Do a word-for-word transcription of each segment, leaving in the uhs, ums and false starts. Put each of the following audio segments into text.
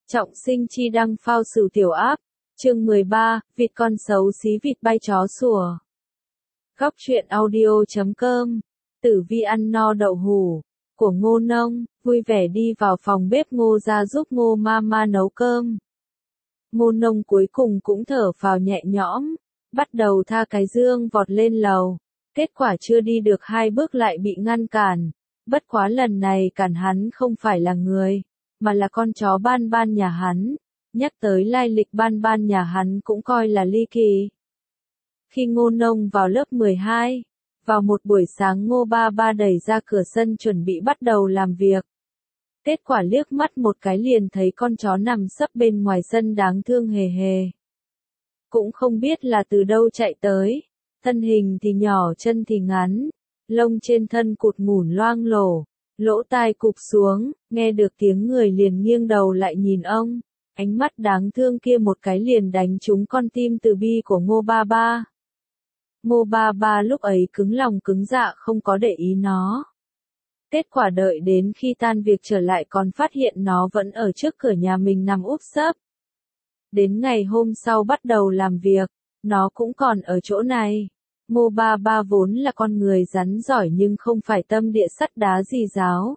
Trọng Sinh chi đăng phao sửu tiểu áp, chương mười ba, vịt con xấu xí vịt bay chó sủa. Góc truyện audio chấm com, Tử Vi ăn no đậu hủ, của Ngô Nông, vui vẻ đi vào phòng bếp Ngô ra giúp Ngô Mama nấu cơm. Ngô Nông cuối cùng cũng thở phào nhẹ nhõm, bắt đầu tha cái dương vọt lên lầu, kết quả chưa đi được hai bước lại bị ngăn cản, bất quá lần này cản hắn không phải là người, mà là con chó Ban Ban nhà hắn. Nhắc tới lai lịch Ban Ban nhà hắn cũng coi là ly kỳ. Khi Ngô Nông vào lớp mười hai, vào một buổi sáng Ngô Ba Ba đẩy ra cửa sân chuẩn bị bắt đầu làm việc. Kết quả liếc mắt một cái liền thấy con chó nằm sấp bên ngoài sân đáng thương hề hề. Cũng không biết là từ đâu chạy tới, thân hình thì nhỏ chân thì ngắn, lông trên thân cụt ngủn loang lổ, lỗ tai cụp xuống, nghe được tiếng người liền nghiêng đầu lại nhìn ông, ánh mắt đáng thương kia một cái liền đánh trúng con tim từ bi của Ngô Ba Ba. Ngô Ba Ba lúc ấy cứng lòng cứng dạ không có để ý nó. Kết quả đợi đến khi tan việc trở lại còn phát hiện nó vẫn ở trước cửa nhà mình nằm úp sấp. Đến ngày hôm sau bắt đầu làm việc, nó cũng còn ở chỗ này. Ngô Ba Ba vốn là con người rắn giỏi nhưng không phải tâm địa sắt đá gì giáo.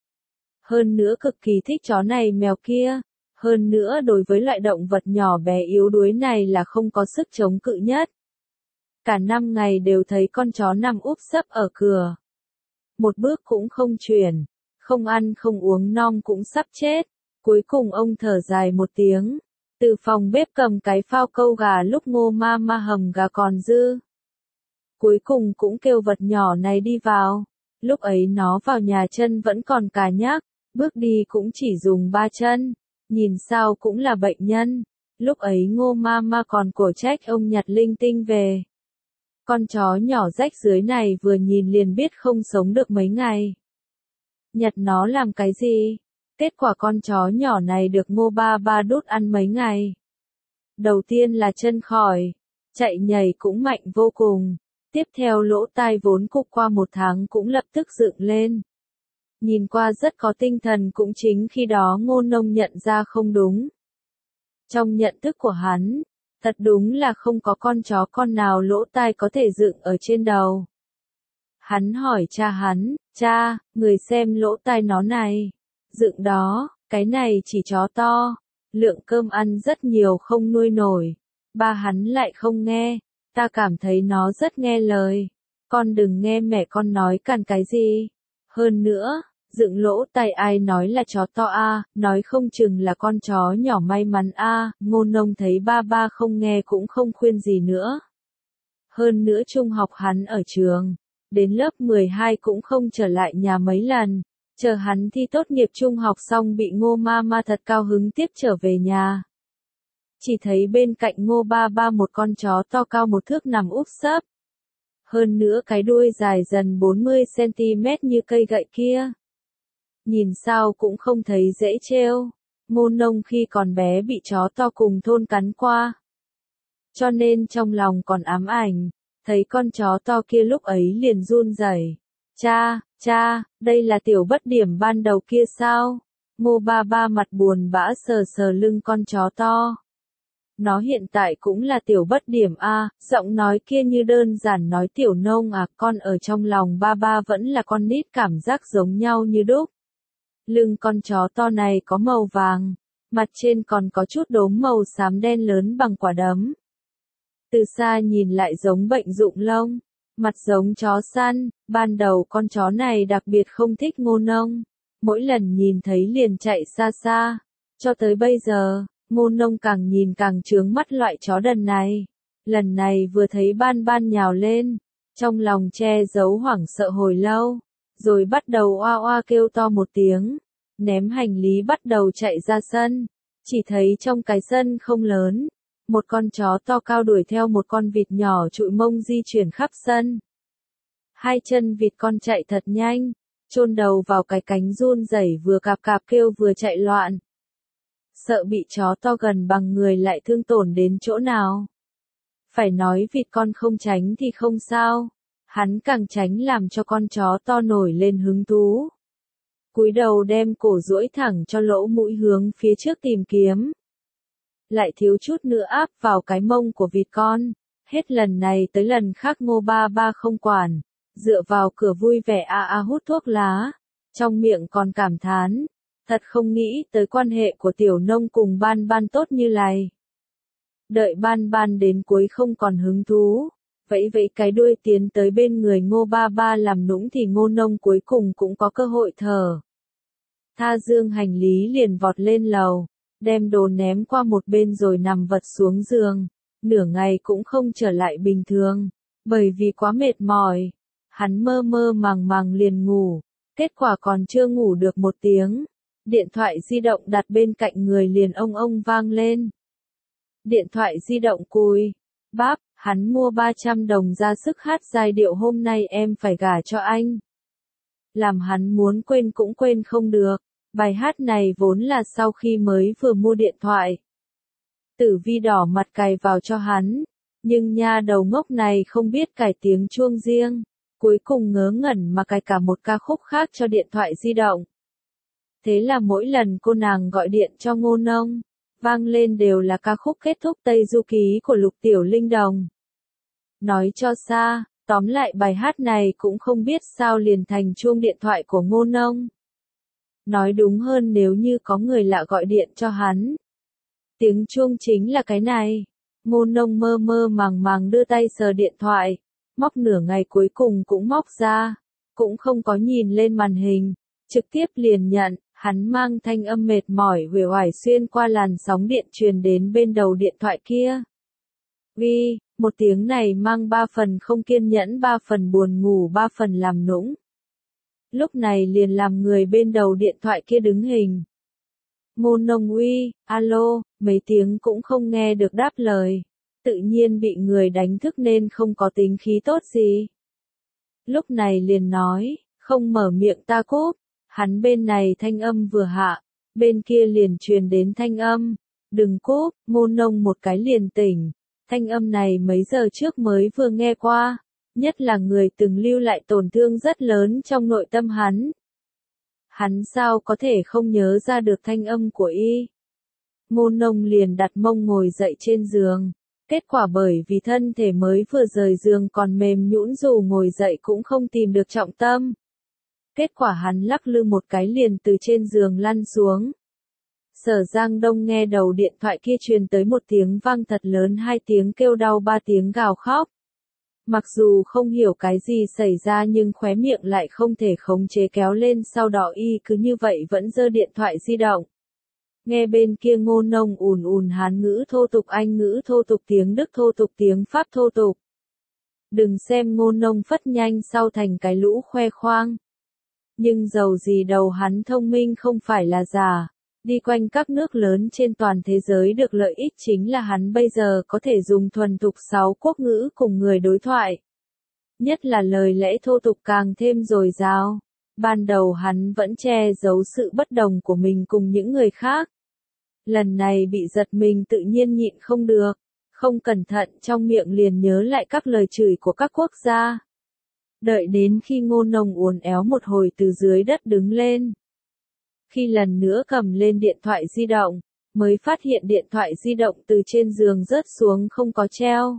Hơn nữa cực kỳ thích chó này mèo kia. Hơn nữa đối với loại động vật nhỏ bé yếu đuối này là không có sức chống cự nhất. Cả năm ngày đều thấy con chó nằm úp sấp ở cửa. Một bước cũng không chuyển, không ăn không uống non cũng sắp chết. Cuối cùng ông thở dài một tiếng, từ phòng bếp cầm cái phao câu gà lúc Ngô Mama hầm gà còn dư. Cuối cùng cũng kêu vật nhỏ này đi vào. Lúc ấy nó vào nhà chân vẫn còn cà nhắc, bước đi cũng chỉ dùng ba chân, nhìn sao cũng là bệnh nhân. Lúc ấy Ngô Mama còn cổ trách ông nhặt linh tinh về. Con chó nhỏ rách dưới này vừa nhìn liền biết không sống được mấy ngày. Nhặt nó làm cái gì? Kết quả con chó nhỏ này được Ngô Ba Ba đút ăn mấy ngày. Đầu tiên là chân khỏi, chạy nhảy cũng mạnh vô cùng. Tiếp theo lỗ tai vốn cụp qua một tháng cũng lập tức dựng lên. Nhìn qua rất có tinh thần cũng chính khi đó Ngô Nông nhận ra không đúng. Trong nhận thức của hắn, thật đúng là không có con chó con nào lỗ tai có thể dựng ở trên đầu. Hắn hỏi cha hắn, cha, người xem lỗ tai nó này. Dựng đó, cái này chỉ chó to, lượng cơm ăn rất nhiều không nuôi nổi. Ba hắn lại không nghe, ta cảm thấy nó rất nghe lời. Con đừng nghe mẹ con nói cằn cái gì. Hơn nữa, dựng lỗ tai ai nói là chó to a, à, nói không chừng là con chó nhỏ may mắn a. À. Ngô Nông thấy ba ba không nghe cũng không khuyên gì nữa. Hơn nữa trung học hắn ở trường, đến lớp mười hai cũng không trở lại nhà mấy lần, chờ hắn thi tốt nghiệp trung học xong bị Ngô Mama thật cao hứng tiếp trở về nhà. Chỉ thấy bên cạnh Ngô Ba Ba một con chó to cao một thước nằm úp sấp. Hơn nữa cái đuôi dài dần bốn mươi xăng-ti-mét như cây gậy kia. Nhìn sao cũng không thấy dễ trêu. Ngô Nông khi còn bé bị chó to cùng thôn cắn qua. Cho nên trong lòng còn ám ảnh, thấy con chó to kia lúc ấy liền run rẩy. Cha, cha, đây là tiểu bất điểm ban đầu kia sao? Ngô Ba Ba mặt buồn bã sờ sờ lưng con chó to. Nó hiện tại cũng là tiểu bất điểm a, giọng nói kia như đơn giản nói tiểu nông à, con ở trong lòng ba ba vẫn là con nít cảm giác giống nhau như đúc. Lưng con chó to này có màu vàng, mặt trên còn có chút đốm màu xám đen lớn bằng quả đấm. Từ xa nhìn lại giống bệnh rụng lông, mặt giống chó săn, ban đầu con chó này đặc biệt không thích Ngô Nông, mỗi lần nhìn thấy liền chạy xa xa, cho tới bây giờ, Ngô Nông càng nhìn càng chướng mắt loại chó đần này. Lần này vừa thấy Ban Ban nhào lên, trong lòng che giấu hoảng sợ hồi lâu, rồi bắt đầu oa oa kêu to một tiếng, ném hành lý bắt đầu chạy ra sân, chỉ thấy trong cái sân không lớn, một con chó to cao đuổi theo một con vịt nhỏ trụi mông di chuyển khắp sân. Hai chân vịt con chạy thật nhanh, chôn đầu vào cái cánh run rẩy vừa cạp cạp kêu vừa chạy loạn. Sợ bị chó to gần bằng người lại thương tổn đến chỗ nào. Phải nói vịt con không tránh thì không sao, hắn càng tránh làm cho con chó to nổi lên hứng thú. cúi đầu đem cổ duỗi thẳng cho lỗ mũi hướng phía trước tìm kiếm. Lại thiếu chút nữa áp vào cái mông của vịt con. Hết lần này tới lần khác Ngô Ba Ba không quản, dựa vào cửa vui vẻ a a hút thuốc lá, trong miệng còn cảm thán, thật không nghĩ tới quan hệ của tiểu nông cùng Ban Ban tốt như này. Đợi Ban Ban đến cuối không còn hứng thú, vẫy vẫy cái đuôi tiến tới bên người Ngô Ba Ba làm nũng thì Ngô Nông cuối cùng cũng có cơ hội thở. Tha dương hành lý liền vọt lên lầu, đem đồ ném qua một bên rồi nằm vật xuống giường, nửa ngày cũng không trở lại bình thường, bởi vì quá mệt mỏi, hắn mơ mơ màng màng liền ngủ, kết quả còn chưa ngủ được một tiếng, điện thoại di động đặt bên cạnh người liền ông ông vang lên. Điện thoại di động cùi, báp, hắn mua ba trăm đồng ra sức hát giai điệu hôm nay em phải gả cho anh. Làm hắn muốn quên cũng quên không được, bài hát này vốn là sau khi mới vừa mua điện thoại. Tử Vi đỏ mặt cài vào cho hắn, nhưng nha đầu ngốc này không biết cài tiếng chuông riêng, cuối cùng ngớ ngẩn mà cài cả một ca khúc khác cho điện thoại di động. Thế là mỗi lần cô nàng gọi điện cho Ngô Nông, vang lên đều là ca khúc kết thúc Tây Du Ký của Lục Tiểu Linh Đồng. Nói cho xa, tóm lại bài hát này cũng không biết sao liền thành chuông điện thoại của Ngô Nông. Nói đúng hơn nếu như có người lạ gọi điện cho hắn. Tiếng chuông chính là cái này. Ngô Nông mơ mơ màng màng đưa tay sờ điện thoại, móc nửa ngày cuối cùng cũng móc ra, cũng không có nhìn lên màn hình, trực tiếp liền nhận, hắn mang thanh âm mệt mỏi uể oải xuyên qua làn sóng điện truyền đến bên đầu điện thoại kia. Vi, một tiếng này mang ba phần không kiên nhẫn, ba phần buồn ngủ, ba phần làm nũng. Lúc này liền làm người bên đầu điện thoại kia đứng hình. Ngô Nông uy, alo, mấy tiếng cũng không nghe được đáp lời, tự nhiên bị người đánh thức nên không có tính khí tốt gì. Lúc này liền nói, không mở miệng ta cúp, hắn bên này thanh âm vừa hạ, bên kia liền truyền đến thanh âm, đừng cúp, Ngô Nông một cái liền tỉnh, thanh âm này mấy giờ trước mới vừa nghe qua, nhất là người từng lưu lại tổn thương rất lớn trong nội tâm hắn. Hắn sao có thể không nhớ ra được thanh âm của y. Ngô Nông liền đặt mông ngồi dậy trên giường, kết quả bởi vì thân thể mới vừa rời giường còn mềm nhũn dù ngồi dậy cũng không tìm được trọng tâm. Kết quả hắn lắc lư một cái liền từ trên giường lăn xuống. Sở Giang Đông nghe đầu điện thoại kia truyền tới một tiếng vang thật lớn, hai tiếng kêu đau, ba tiếng gào khóc. Mặc dù không hiểu cái gì xảy ra nhưng khóe miệng lại không thể khống chế kéo lên, sau đó y cứ như vậy vẫn giơ điện thoại di động. Nghe bên kia Ngô Nông ùn ùn Hán ngữ thô tục, Anh ngữ thô tục, tiếng Đức thô tục, tiếng Pháp thô tục. Đừng xem Ngô Nông phất nhanh sau thành cái lũ khoe khoang. Nhưng dầu gì đầu hắn thông minh không phải là giả. Đi quanh các nước lớn trên toàn thế giới được lợi ích chính là hắn bây giờ có thể dùng thuần thục sáu quốc ngữ cùng người đối thoại. Nhất là lời lẽ thô tục càng thêm dồi dào. Ban đầu hắn vẫn che giấu sự bất đồng của mình cùng những người khác. Lần này bị giật mình tự nhiên nhịn không được, không cẩn thận trong miệng liền nhớ lại các lời chửi của các quốc gia. Đợi đến khi Ngô Nông uốn éo một hồi từ dưới đất đứng lên. Khi lần nữa cầm lên điện thoại di động, mới phát hiện điện thoại di động từ trên giường rớt xuống không có treo.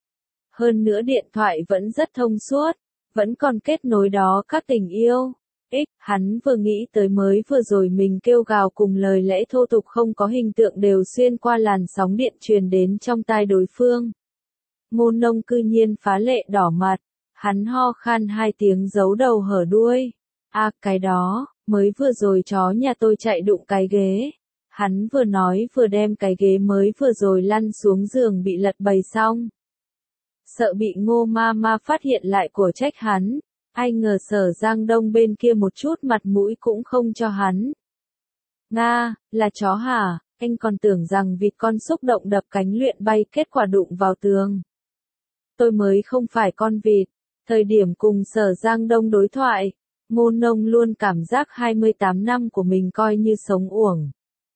Hơn nữa điện thoại vẫn rất thông suốt, vẫn còn kết nối đó các tình yêu. Ích, hắn vừa nghĩ tới mới vừa rồi mình kêu gào cùng lời lẽ thô tục không có hình tượng đều xuyên qua làn sóng điện truyền đến trong tai đối phương. Ngô Nông cư nhiên phá lệ đỏ mặt, hắn ho khan hai tiếng giấu đầu hở đuôi. À, cái đó, mới vừa rồi chó nhà tôi chạy đụng cái ghế. Hắn vừa nói vừa đem cái ghế mới vừa rồi lăn xuống giường bị lật bầy xong. Sợ bị Ngô ma ma phát hiện lại của trách hắn. Ai ngờ Sở Giang Đông bên kia một chút mặt mũi cũng không cho hắn. Nga, là chó hả? Anh còn tưởng rằng vịt con xúc động đập cánh luyện bay, kết quả đụng vào tường. Tôi mới không phải con vịt. Thời điểm cùng Sở Giang Đông đối thoại, Ngô Nông luôn cảm giác hai mươi tám năm của mình coi như sống uổng.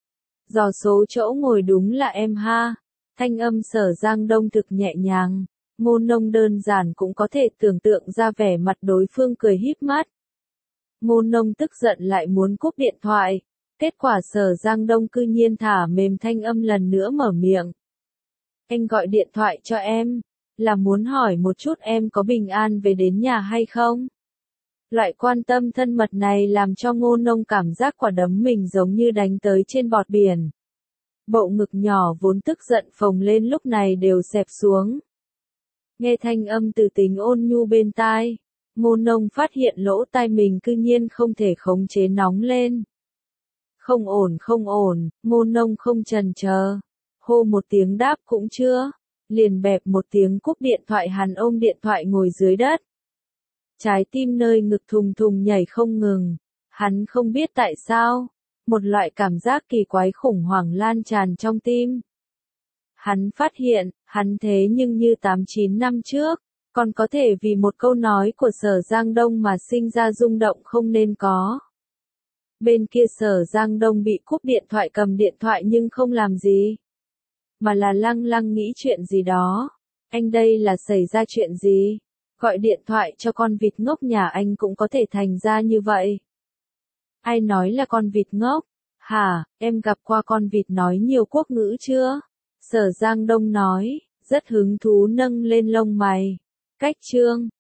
Dò số chỗ ngồi đúng là em ha. Thanh âm Sở Giang Đông thực nhẹ nhàng. Ngô Nông đơn giản cũng có thể tưởng tượng ra vẻ mặt đối phương cười híp mắt. Ngô Nông tức giận lại muốn cúp điện thoại. Kết quả Sở Giang Đông cư nhiên thả mềm thanh âm lần nữa mở miệng. Anh gọi điện thoại cho em, là muốn hỏi một chút em có bình an về đến nhà hay không? Loại quan tâm thân mật này làm cho Ngô Nông cảm giác quả đấm mình giống như đánh tới trên bọt biển. Bộ ngực nhỏ vốn tức giận phồng lên lúc này đều xẹp xuống. Nghe thanh âm từ tính ôn nhu bên tai, Ngô Nông phát hiện lỗ tai mình cư nhiên không thể khống chế nóng lên. Không ổn không ổn, Ngô Nông không chần chờ. Hô một tiếng đáp cũng chưa, liền bẹp một tiếng cúp điện thoại, hắn ôm điện thoại ngồi dưới đất. Trái tim nơi ngực thùng thùng nhảy không ngừng, hắn không biết tại sao, một loại cảm giác kỳ quái khủng hoảng lan tràn trong tim. Hắn phát hiện, hắn thế nhưng như tám chín năm trước, còn có thể vì một câu nói của Sở Giang Đông mà sinh ra rung động không nên có. Bên kia Sở Giang Đông bị cúp điện thoại cầm điện thoại nhưng không làm gì, mà là lăng lăng nghĩ chuyện gì đó. Anh đây là xảy ra chuyện gì? Gọi điện thoại cho con vịt ngốc nhà anh cũng có thể thành ra như vậy. Ai nói là con vịt ngốc? Hả, em gặp qua con vịt nói nhiều quốc ngữ chưa? Sở Giang Đông nói, rất hứng thú nâng lên lông mày. Cách chương